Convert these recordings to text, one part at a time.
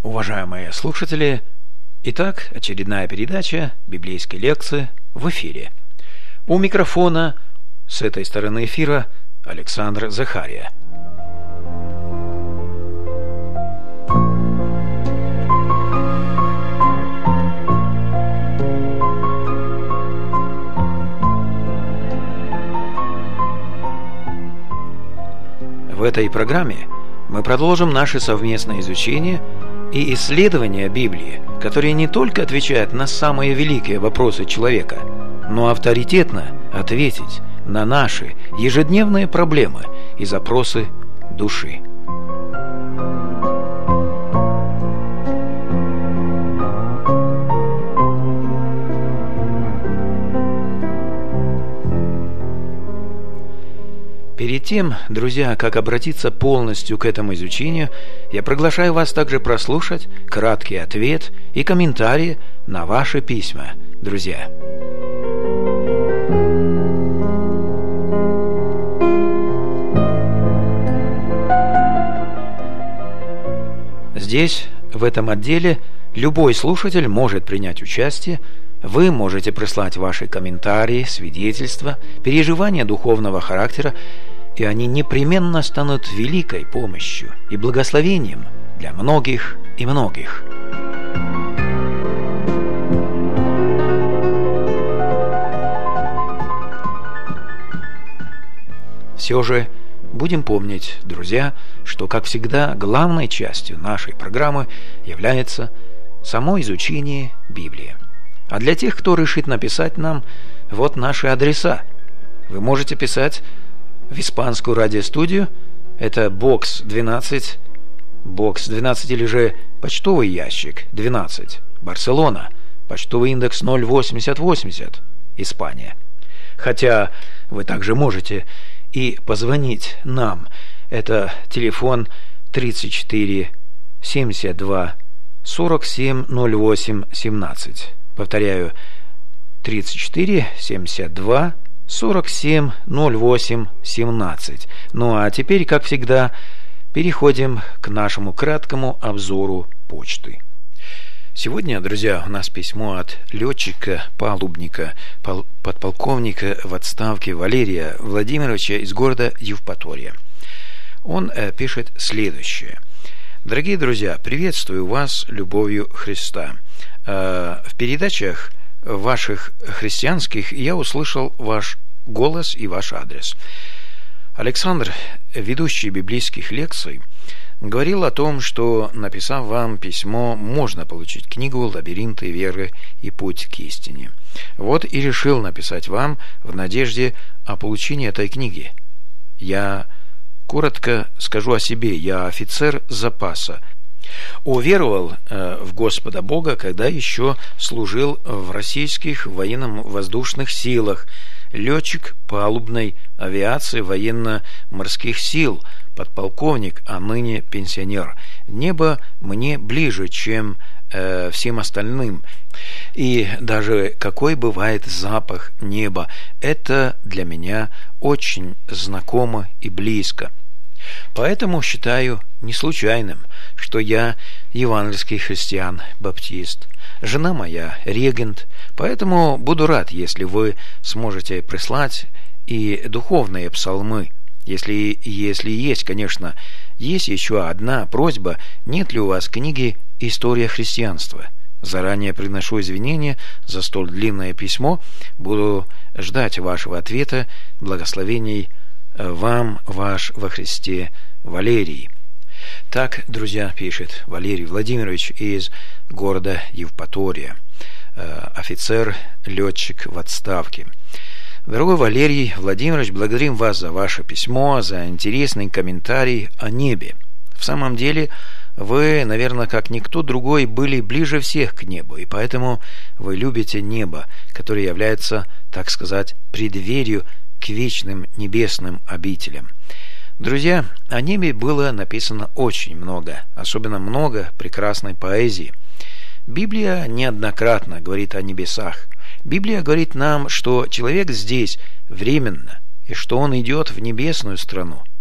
Уважаемые слушатели, итак, очередная передача библейской лекции в эфире. У микрофона с этой стороны эфира Александр Захария. В этой программе мы продолжим наше совместное изучение и исследования Библии, которые не только отвечают на самые великие вопросы человека, но авторитетно ответить на наши ежедневные проблемы и запросы души. Перед тем, друзья, как обратиться полностью к этому изучению, я приглашаю вас также прослушать краткий ответ и комментарии на ваши письма, друзья. Здесь, в этом отделе, любой слушатель может принять участие. Вы можете прислать ваши комментарии, свидетельства, переживания духовного характера, и они непременно станут великой помощью и благословением для многих и многих. Все же будем помнить, друзья, что, как всегда, главной частью нашей программы является само изучение Библии. А для тех, кто решит написать нам, вот наши адреса. Вы можете писать в испанскую радиостудию, это бокс 12 или же почтовый ящик 12, Барселона, почтовый индекс 08080, Испания. Хотя вы также можете и позвонить нам, это телефон 34 72 47 08 17. Повторяю, 34 72 47 08 17. Ну а теперь, как всегда, переходим к нашему краткому обзору почты. Сегодня, друзья, у нас письмо от летчика-палубника, подполковника в отставке Валерия Владимировича из города Евпатория. Он пишет следующее. Дорогие друзья, приветствую вас любовью Христа. В передачах ваших христианских я услышал ваш голос и ваш адрес. Александр, ведущий библейских лекций, говорил о том, что, написав вам письмо, можно получить книгу «Лабиринты веры и путь к истине». Вот и решил написать вам в надежде о получении этой книги. Я коротко скажу о себе. Я офицер запаса. Уверовал в Господа Бога, когда еще служил в российских военно-воздушных силах, летчик палубной авиации военно-морских сил, подполковник, а ныне пенсионер. Небо мне ближе, чем всем остальным. И даже какой бывает запах неба, это для меня очень знакомо и близко. Поэтому считаю не случайным, что я евангельский христиан-баптист. Жена моя регент, поэтому буду рад, если вы сможете прислать и духовные псалмы. Если есть, конечно. Есть еще одна просьба: нет ли у вас книги «История христианства»? Заранее приношу извинения за столь длинное письмо. Буду ждать вашего ответа. Благословений вам, ваш во Христе Валерий. Так, друзья, пишет Валерий Владимирович из города Евпатория, офицер-летчик в отставке. Дорогой Валерий Владимирович, благодарим вас за ваше письмо, за интересный комментарий о небе. В самом деле, вы, наверное, как никто другой, были ближе всех к небу, и поэтому вы любите небо, которое является, так сказать, преддверию к вечным небесным обителям. Друзья, о небе было написано очень много, особенно много прекрасной поэзии. Библия неоднократно говорит о небесах. Библия говорит нам, что человек здесь временно, и что он идет в небесную страну.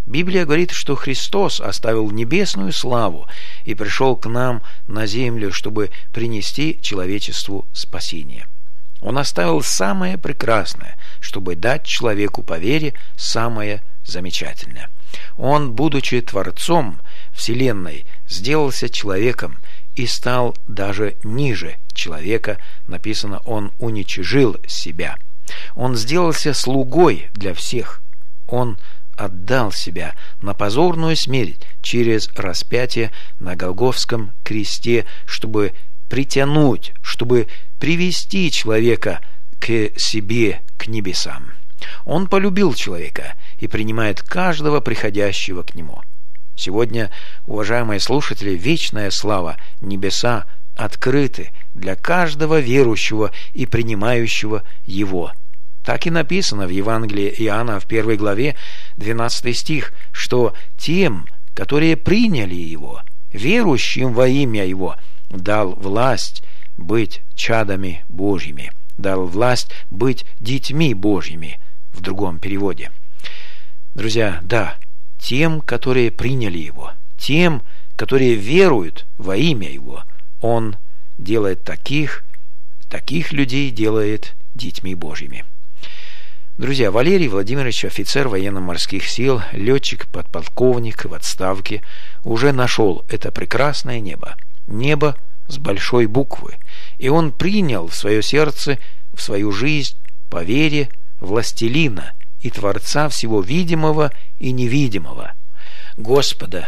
Библия говорит, что Христос оставил небесную славу и пришел к нам на землю, чтобы принести человечеству спасение. Он оставил самое прекрасное, чтобы дать человеку по вере самое замечательное. Он, будучи Творцом Вселенной, сделался человеком и стал даже ниже человека. Написано, он уничижил себя. Он сделался слугой для всех. Он отдал себя на позорную смерть через распятие на Голгофском кресте, чтобы притянуть, чтобы привести человека к себе, к небесам. Он полюбил человека и принимает каждого приходящего к нему. Сегодня, уважаемые слушатели, вечная слава, небеса открыты для каждого верующего и принимающего его. Так и написано в Евангелии Иоанна в 1 главе 12 стих, что тем, которые приняли его, верующим во имя его, дал власть быть чадами Божьими, дал власть быть детьми Божьими, в другом переводе. Друзья, да, тем, которые приняли его, тем, которые веруют во имя его, он делает таких людей делает детьми Божьими. Друзья, Валерий Владимирович, офицер военно-морских сил, летчик, подполковник в отставке, уже нашел это прекрасное небо. Небо с большой буквы. И он принял в свое сердце, в свою жизнь, по вере, властелина и Творца всего видимого и невидимого, Господа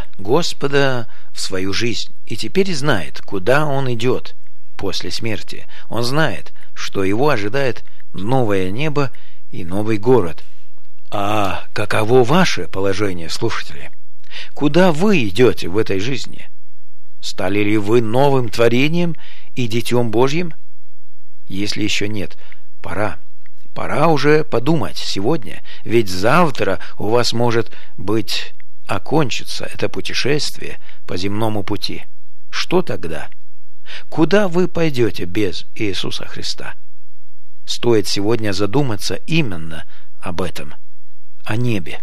в свою жизнь, и теперь знает, куда он идет после смерти. Он знает, что его ожидает новое небо и новый город. А каково ваше положение, слушатели? Куда вы идете в этой жизни? Стали ли вы новым творением и Детем Божьим? Если еще нет, пора. Пора уже подумать сегодня, ведь завтра у вас может быть окончится это путешествие по земному пути. Что тогда? Куда вы пойдете без Иисуса Христа? Стоит сегодня задуматься именно об этом, о небе.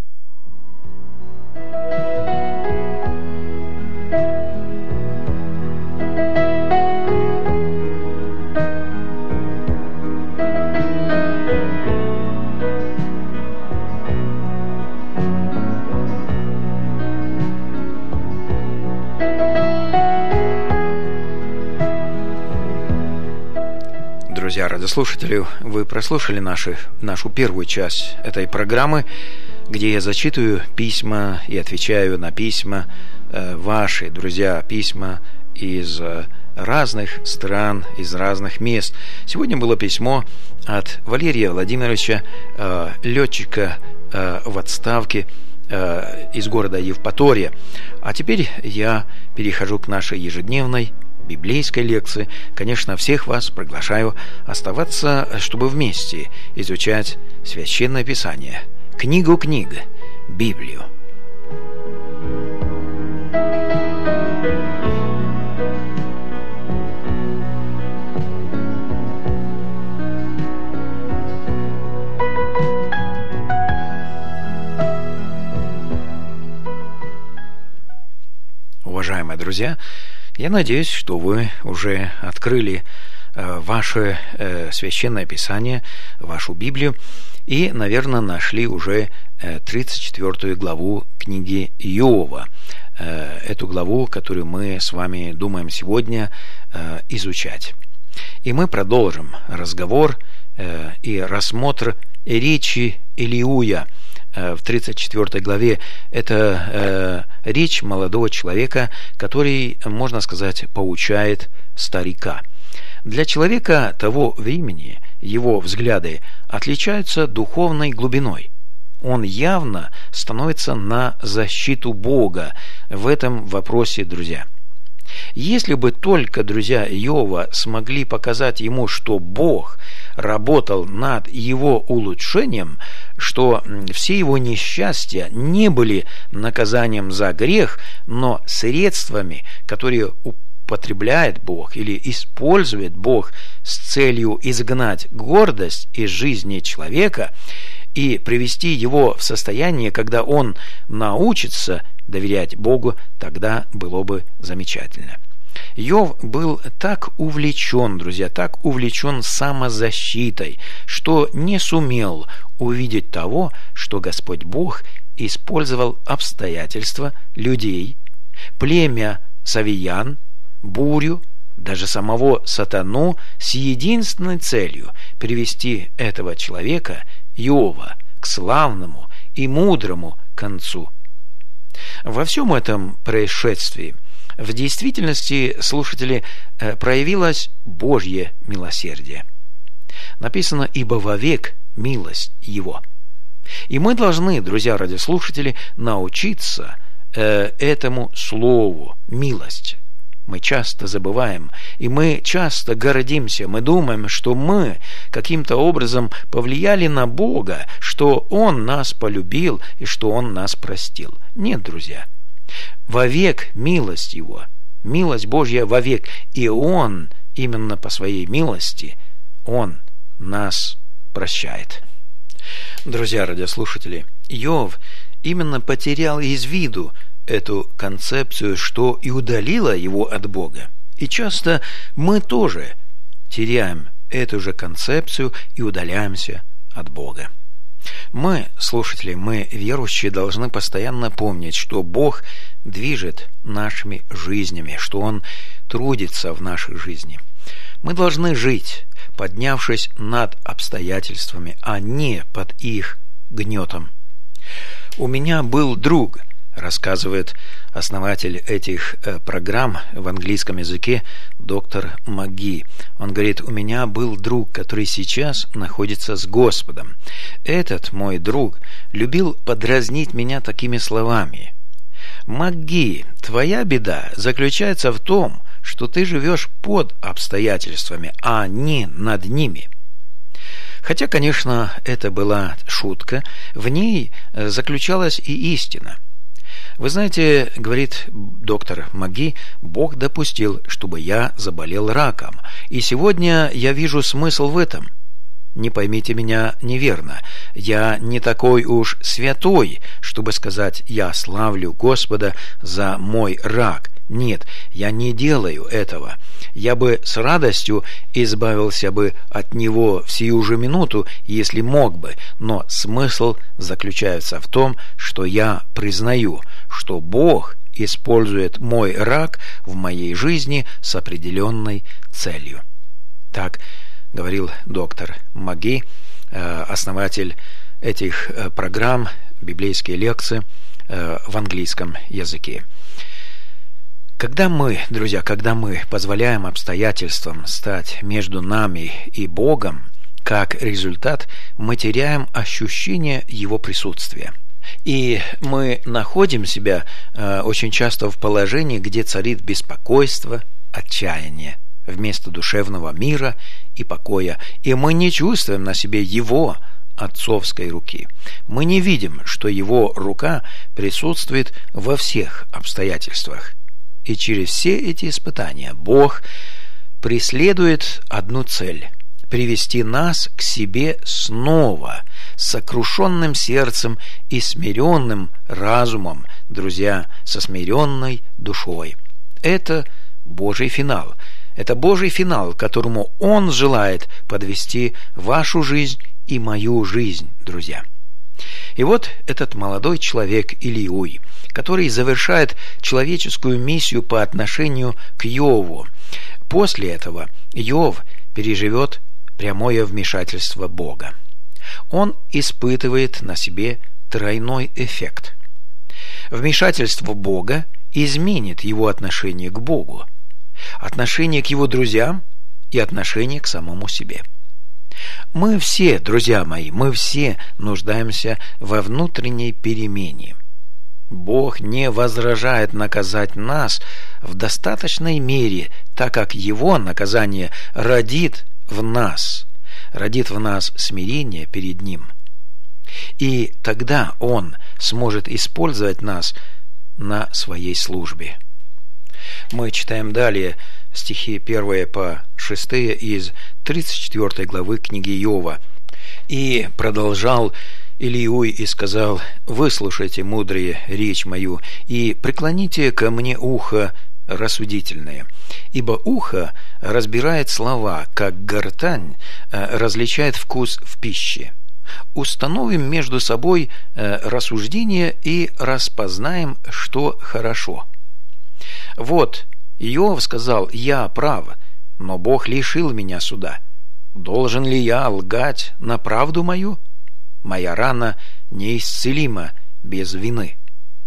Друзья, радиослушатели, вы прослушали нашу первую часть этой программы, где я зачитываю письма и отвечаю на письма ваши, друзья, письма из разных стран, из разных мест. Сегодня было письмо от Валерия Владимировича, летчика в отставке из города Евпатория. А теперь я перехожу к нашей ежедневной библейской лекции. Конечно, всех вас приглашаю оставаться, чтобы вместе изучать Священное Писание, книгу книг, Библию. Уважаемые друзья, я надеюсь, что вы уже открыли ваше Священное Писание, вашу Библию, и, наверное, нашли уже 34 главу книги Иова. Эту главу, которую мы с вами думаем сегодня изучать. И мы продолжим разговор и рассмотр речи Илиуя в 34 главе. Это речь молодого человека, который, можно сказать, поучает старика. Для человека того времени его взгляды отличаются духовной глубиной. Он явно становится на защиту Бога в этом вопросе, друзья. Если бы только друзья Иова смогли показать ему, что Бог работал над его улучшением, что все его несчастья не были наказанием за грех, но средствами, которые употребляет Бог или использует Бог с целью изгнать гордость из жизни человека и привести его в состояние, когда он научится доверять Богу, тогда было бы замечательно. Иов был так увлечен, друзья, так увлечен самозащитой, что не сумел увидеть того, что Господь Бог использовал обстоятельства, людей, племя савиян, бурю, даже самого сатану с единственной целью привести этого человека, Иова, к славному и мудрому концу. Во всем этом происшествии в действительности, слушатели, проявилось Божье милосердие. Написано: «Ибо вовек милость Его». И мы должны, друзья радиослушатели, научиться этому слову «милость». Мы часто забываем, и мы часто гордимся, мы думаем, что мы каким-то образом повлияли на Бога, что Он нас полюбил и что Он нас простил. Нет, друзья. Вовек милость Его, милость Божья вовек, и Он, именно по своей милости, Он нас прощает. Друзья радиослушатели, Иов именно потерял из виду эту концепцию, что и удалило его от Бога. И часто мы тоже теряем эту же концепцию и удаляемся от Бога. Мы, слушатели, мы, верующие, должны постоянно помнить, что Бог движет нашими жизнями, что Он трудится в нашей жизни. Мы должны жить, поднявшись над обстоятельствами, а не под их гнетом. У меня был друг, рассказывает основатель этих программ в английском языке доктор Маги. Он говорит: у меня был друг, который сейчас находится с Господом. Этот мой друг любил подразнить меня такими словами: «Маги, твоя беда заключается в том, что ты живешь под обстоятельствами, а не над ними». Хотя, конечно, это была шутка, в ней заключалась и истина. Вы знаете, говорит доктор Маги, Бог допустил, чтобы я заболел раком. И сегодня я вижу смысл в этом. Не поймите меня неверно. Я не такой уж святой, чтобы сказать: я славлю Господа за мой рак. Нет, я не делаю этого. Я бы с радостью избавился бы от него в сию же минуту, если мог бы, но смысл заключается в том, что я признаю, что Бог использует мой рак в моей жизни с определенной целью. Так говорил доктор Маги, основатель этих программ «Библейские лекции» в английском языке. Когда мы, друзья, позволяем обстоятельствам стать между нами и Богом, как результат, мы теряем ощущение Его присутствия. И мы находим себя очень часто в положении, где царит беспокойство, отчаяние, вместо душевного мира и покоя, и мы не чувствуем на себе Его отцовской руки. Мы не видим, что Его рука присутствует во всех обстоятельствах. И через все эти испытания Бог преследует одну цель – привести нас к себе снова, с сокрушенным сердцем и смиренным разумом, друзья, со смиренной душой. Это Божий финал. Это Божий финал, к которому Он желает подвести вашу жизнь и мою жизнь, друзья. И вот этот молодой человек Илиуй, который завершает человеческую миссию по отношению к Иову. После этого Иов переживет прямое вмешательство Бога. Он испытывает на себе тройной эффект. Вмешательство Бога изменит его отношение к Богу, отношение к его друзьям и отношение к самому себе. Мы все, друзья мои, мы все нуждаемся во внутренней перемене. Бог не возражает наказать нас в достаточной мере, так как Его наказание родит в нас смирение перед Ним. И тогда Он сможет использовать нас на своей службе. Мы читаем далее стихи 1 по 6 из 34 главы книги Иова. «И продолжал Илиуй и сказал: «Выслушайте, мудрые, речь мою, и преклоните ко мне ухо рассудительное. Ибо ухо разбирает слова, как гортань различает вкус в пище. Установим между собой рассуждение и распознаем, что хорошо. Вот, Иов сказал: я прав, но Бог лишил меня суда. Должен ли я лгать на правду мою? Моя рана неисцелима без вины».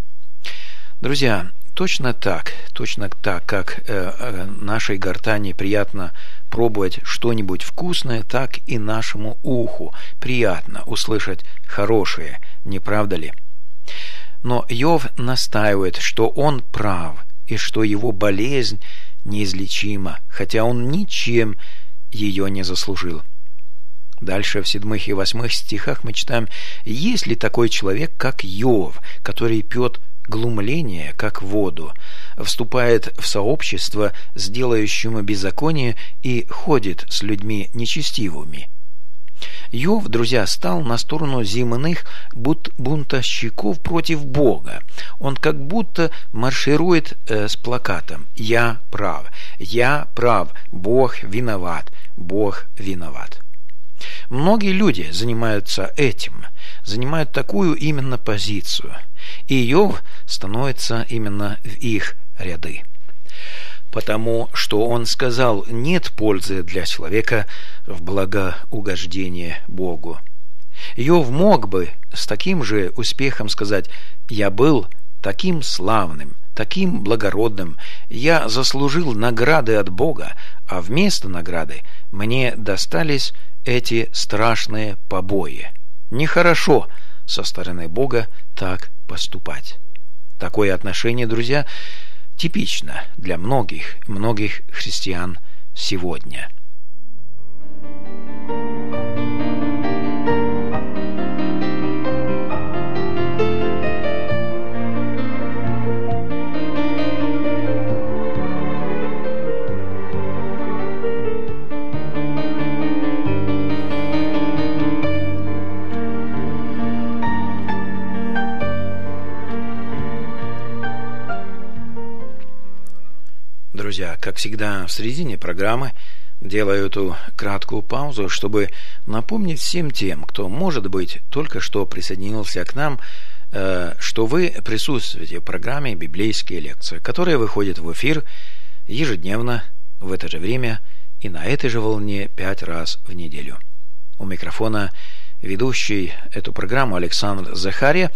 Друзья, точно так, как нашей гортани приятно пробовать что-нибудь вкусное, так и нашему уху приятно услышать хорошее, не правда ли? Но Иов настаивает, что он прав и что его болезнь неизлечима, хотя он ничем ее не заслужил. Дальше в 7 и 8 стихах мы читаем: «Есть ли такой человек, как Иов, который пьет глумление, как воду, вступает в сообщество с делающим беззаконие и ходит с людьми нечестивыми?» Иов, друзья, стал на сторону земных бунтовщиков против Бога. Он как будто марширует с плакатом: «Я прав, Бог виноват, Бог виноват». Многие люди занимаются этим, занимают такую именно позицию, и Иов становится именно в их ряды. Потому что он сказал: нет пользы для человека в благоугождении Богу. Иов мог бы с таким же успехом сказать: я был таким славным, таким благородным, я заслужил награды от Бога, а вместо награды мне достались эти страшные побои. Нехорошо со стороны Бога так поступать. Такое отношение, друзья, типично для многих христиан сегодня. Друзья, как всегда, в середине программы делаю эту краткую паузу, чтобы напомнить всем тем, кто, может быть, только что присоединился к нам, что вы присутствуете в программе «Библейские лекции», которая выходит в эфир ежедневно в это же время и на этой же волне 5 раз в неделю. У микрофона ведущий эту программу Александр Захария.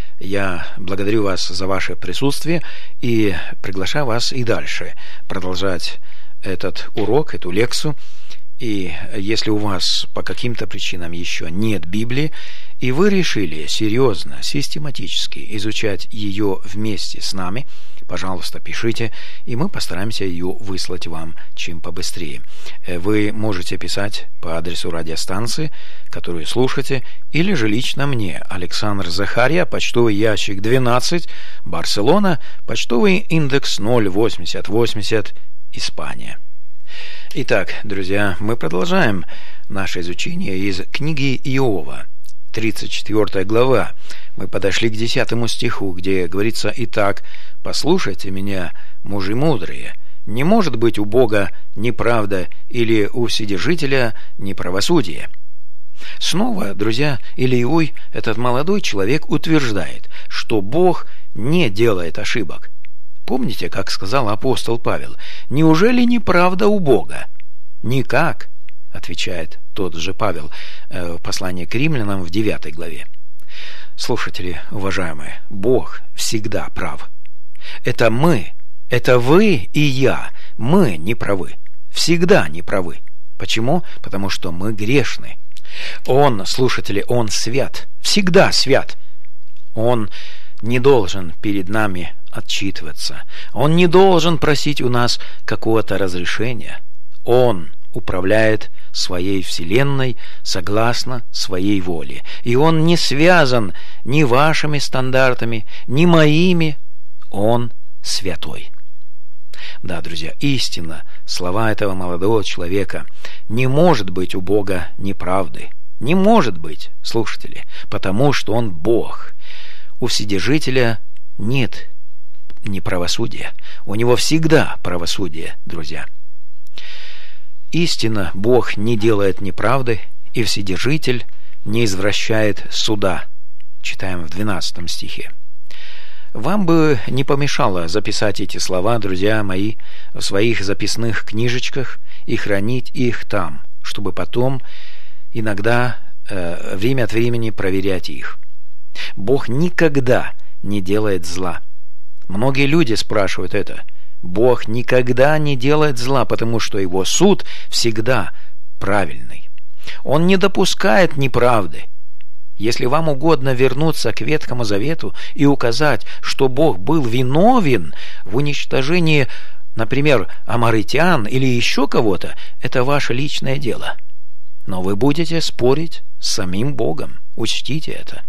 Я благодарю вас за ваше присутствие и приглашаю вас и дальше продолжать этот урок, эту лекцию. И если у вас по каким-то причинам еще нет Библии, и вы решили серьезно, систематически изучать ее вместе с нами, пожалуйста, пишите, и мы постараемся ее выслать вам чем побыстрее. Вы можете писать по адресу радиостанции, которую слушаете, или же лично мне, Александр Захария, почтовый ящик 12, Барселона, почтовый индекс 08080, Испания. Итак, друзья, мы продолжаем наше изучение из книги Иова, 34 глава. Мы подошли к 10 стиху, где говорится: «Итак, послушайте меня, мужи мудрые, не может быть у Бога неправда или у Вседержителя неправосудие». Снова, друзья, Илиуй, этот молодой человек, утверждает, что Бог не делает ошибок. Помните, как сказал апостол Павел: «Неужели неправда у Бога?» «Никак», отвечает тот же Павел в послании к римлянам в 9 главе. Слушатели, уважаемые, Бог всегда прав. Это мы, это вы и я, мы не правы, всегда не правы. Почему? Потому что мы грешны. Он, слушатели, Он свят, всегда свят. Он не должен перед нами отчитываться. Он не должен просить у нас какого-то разрешения. Он управляет своей вселенной согласно своей воле. И Он не связан ни вашими стандартами, ни моими. Он святой. Да, друзья, истинно, слова этого молодого человека: не может быть у Бога неправды, Не может быть, слушатели, потому что Он Бог. У Вседержителя нет неправосудия. У Него всегда правосудие, друзья. Истинно, Бог не делает неправды, и Вседержитель не извращает суда. Читаем в 12 стихе. Вам бы не помешало записать эти слова, друзья мои, в своих записных книжечках и хранить их там, чтобы потом иногда, время от времени проверять их. Бог никогда не делает зла. Многие люди спрашивают это. Бог никогда не делает зла, потому что Его суд всегда правильный. Он не допускает неправды. Если вам угодно вернуться к Ветхому Завету и указать, что Бог был виновен в уничтожении, например, аморитян или еще кого-то, это ваше личное дело. Но вы будете спорить с самим Богом. Учтите это.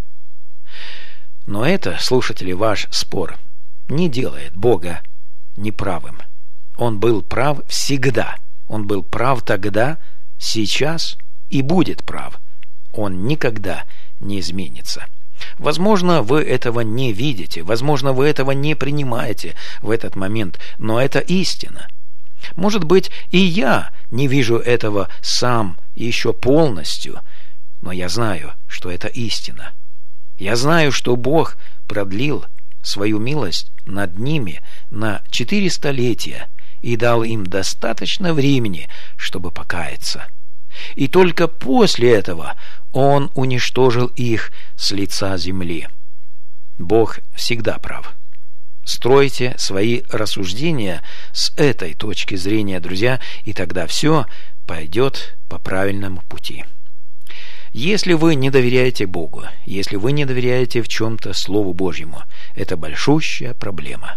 Но это, слушатели, ваш спор не делает Бога неправым. Он был прав всегда. Он был прав тогда, сейчас и будет прав. Он никогда не изменится. Возможно, вы этого не видите, возможно, вы этого не принимаете в этот момент, но это истина. Может быть, и я не вижу этого сам еще полностью, но я знаю, что это истина. Я знаю, что Бог продлил свою милость над ними на 4 столетия и дал им достаточно времени, чтобы покаяться. И только после этого Он уничтожил их с лица земли. Бог всегда прав. Стройте свои рассуждения с этой точки зрения, друзья, и тогда все пойдет по правильному пути. Если вы не доверяете Богу, если вы не доверяете в чем-то Слову Божьему, это большущая проблема.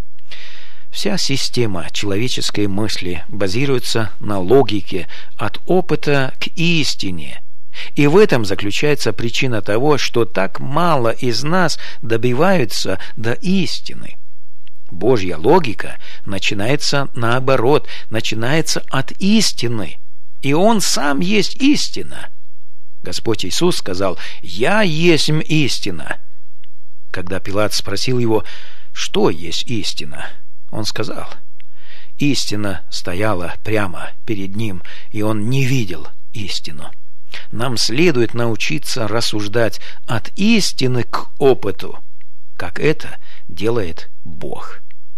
Вся система человеческой мысли базируется на логике от опыта к истине. И в этом заключается причина того, что так мало из нас добиваются до истины. Божья логика начинается наоборот, начинается от истины. И Он сам есть истина. Господь Иисус сказал: «Я есмь истина». Когда Пилат спросил Его, что есть истина, Он сказал: истина стояла прямо перед Ним, и Он не видел истину. Нам следует научиться рассуждать от истины к опыту, как это делает Бог.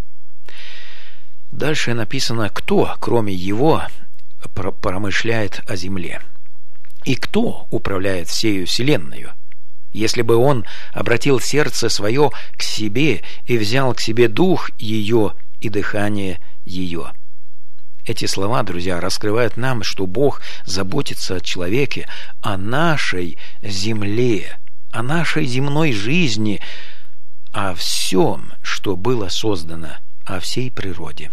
Дальше написано, кто, кроме Его, промышляет о земле, и кто управляет всею вселенную. Если бы Он обратил сердце свое к себе и взял к себе дух ее и дыхание ее. Эти слова, друзья, раскрывают нам, что Бог заботится о человеке, о нашей земле, о нашей земной жизни, о всем, что было создано, о всей природе.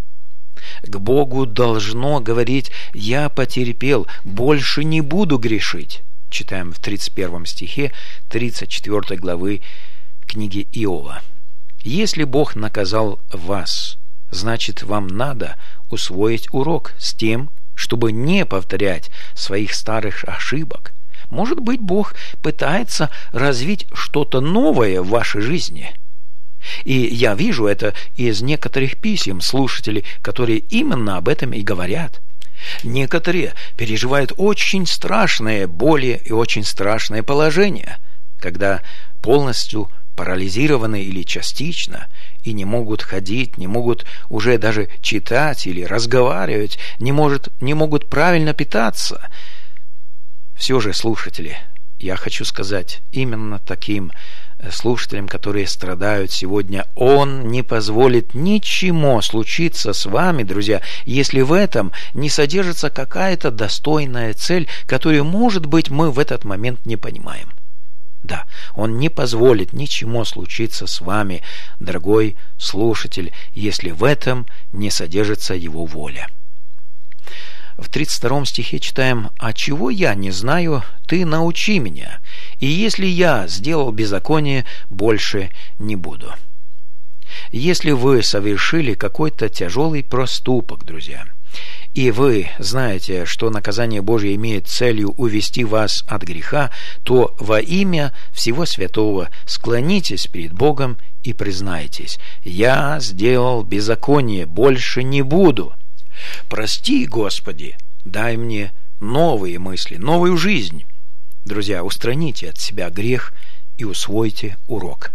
К Богу должно говорить: «Я потерпел, больше не буду грешить». Читаем в 31 стихе 34 главы книги Иова. Если Бог наказал вас, значит, вам надо усвоить урок с тем, чтобы не повторять своих старых ошибок. Может быть, Бог пытается развить что-то новое в вашей жизни. И я вижу это из некоторых писем слушателей, которые именно об этом и говорят. Некоторые переживают очень страшные боли и очень страшное положение, когда полностью парализированы или частично, и не могут ходить, не могут уже даже читать или разговаривать, не могут правильно питаться. Все же, слушатели, я хочу сказать именно таким слушателям, которые страдают сегодня: Он не позволит ничему случиться с вами, друзья, если в этом не содержится какая-то достойная цель, которую, может быть, мы в этот момент не понимаем. Да, Он не позволит ничему случиться с вами, дорогой слушатель, если в этом не содержится Его воля. В 32 стихе читаем: «А чего я не знаю, ты научи меня, и если я сделал беззаконие, больше не буду». Если вы совершили какой-то тяжелый проступок, друзья, и вы знаете, что наказание Божие имеет целью увести вас от греха, то во имя всего святого склонитесь перед Богом и признайтесь: «Я сделал беззаконие, больше не буду. Прости, Господи, дай мне новые мысли, новую жизнь». Друзья, устраните от себя грех и усвойте урок.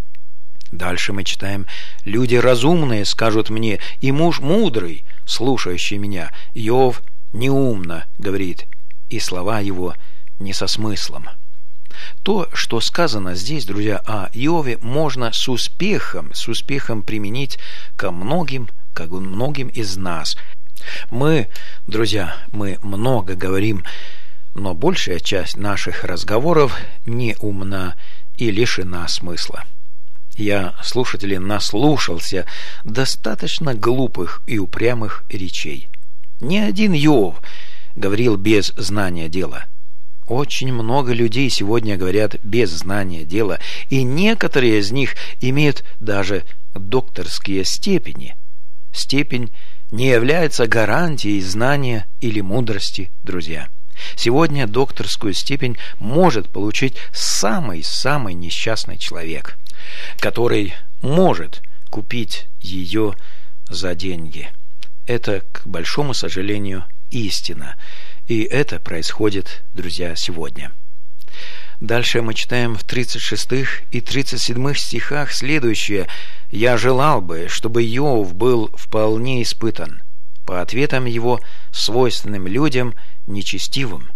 Дальше мы читаем: «Люди разумные скажут мне, и муж мудрый, слушающий меня, Иов неумно говорит, и слова его не со смыслом». То, что сказано здесь, друзья, о Иове, можно с успехом применить ко многим из нас. Мы, друзья, мы много говорим, но большая часть наших разговоров неумна и лишена смысла. Я, слушатели, наслушался достаточно глупых и упрямых речей. Ни один Иов говорил без знания дела. Очень много людей сегодня говорят без знания дела, и некоторые из них имеют даже докторские степени. Степень не является гарантией знания или мудрости, друзья. Сегодня докторскую степень может получить самый несчастный человек, который может купить ее за деньги. Это, к большому сожалению, истина. И это происходит, друзья, сегодня. Дальше мы читаем в 36 и 37 стихах следующее: «Я желал бы, чтобы Иов был вполне испытан по ответам его, свойственным людям нечестивым.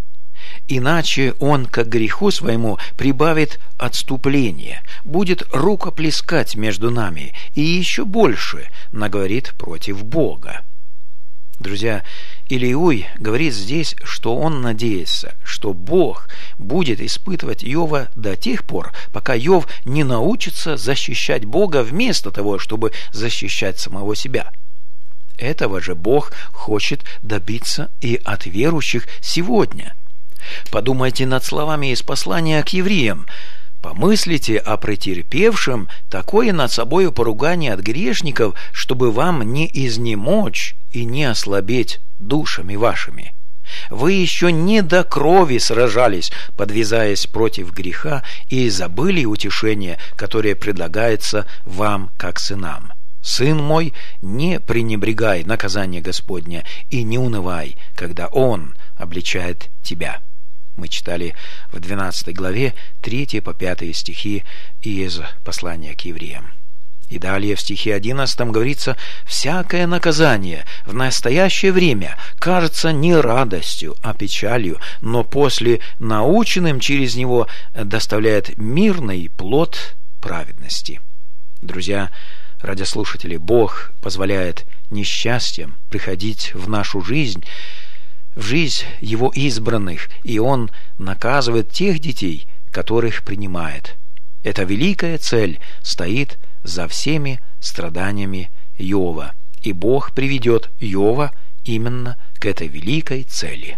Иначе он к греху своему прибавит отступление, будет рукоплескать между нами и еще больше наговорит против Бога». Друзья, Илиуй говорит здесь, что он надеется, что Бог будет испытывать Иова до тех пор, пока Иов не научится защищать Бога вместо того, чтобы защищать самого себя. Этого же Бог хочет добиться и от верующих сегодня. Подумайте над словами из послания к евреям: «Помыслите о претерпевшем такое над собою поругание от грешников, чтобы вам не изнемочь и не ослабеть душами вашими. Вы еще не до крови сражались, подвязаясь против греха, и забыли утешение, которое предлагается вам как сынам. Сын мой, не пренебрегай наказание Господня и не унывай, когда Он обличает тебя». Мы читали в 12 главе 3 по 5 стихи из послания к евреям. И далее в стихе 11 говорится: «Всякое наказание в настоящее время кажется не радостью, а печалью, но после наученным через него доставляет мирный плод праведности». Друзья, радиослушатели, Бог позволяет несчастьям приходить в нашу жизнь, в жизнь Его избранных, и Он наказывает тех детей, которых принимает. Эта великая цель стоит за всеми страданиями Иова, и Бог приведет Иова именно к этой великой цели.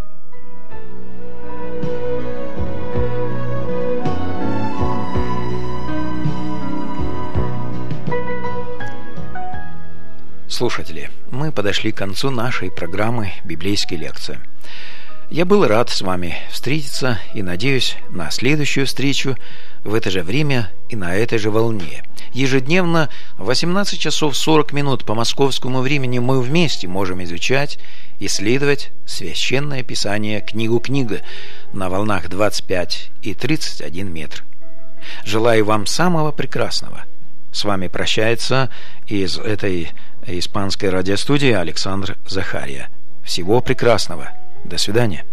Слушатели, мы подошли к концу нашей программы «Библейские лекции». Я был рад с вами встретиться и надеюсь на следующую встречу в это же время и на этой же волне. Ежедневно в 18 часов 40 минут по московскому времени мы вместе можем изучать, исследовать Священное Писание книгу-книга на волнах 25 и 31 метр. Желаю вам самого прекрасного. С вами прощается из этой испанской радиостудии Александр Захария. Всего прекрасного. До свидания.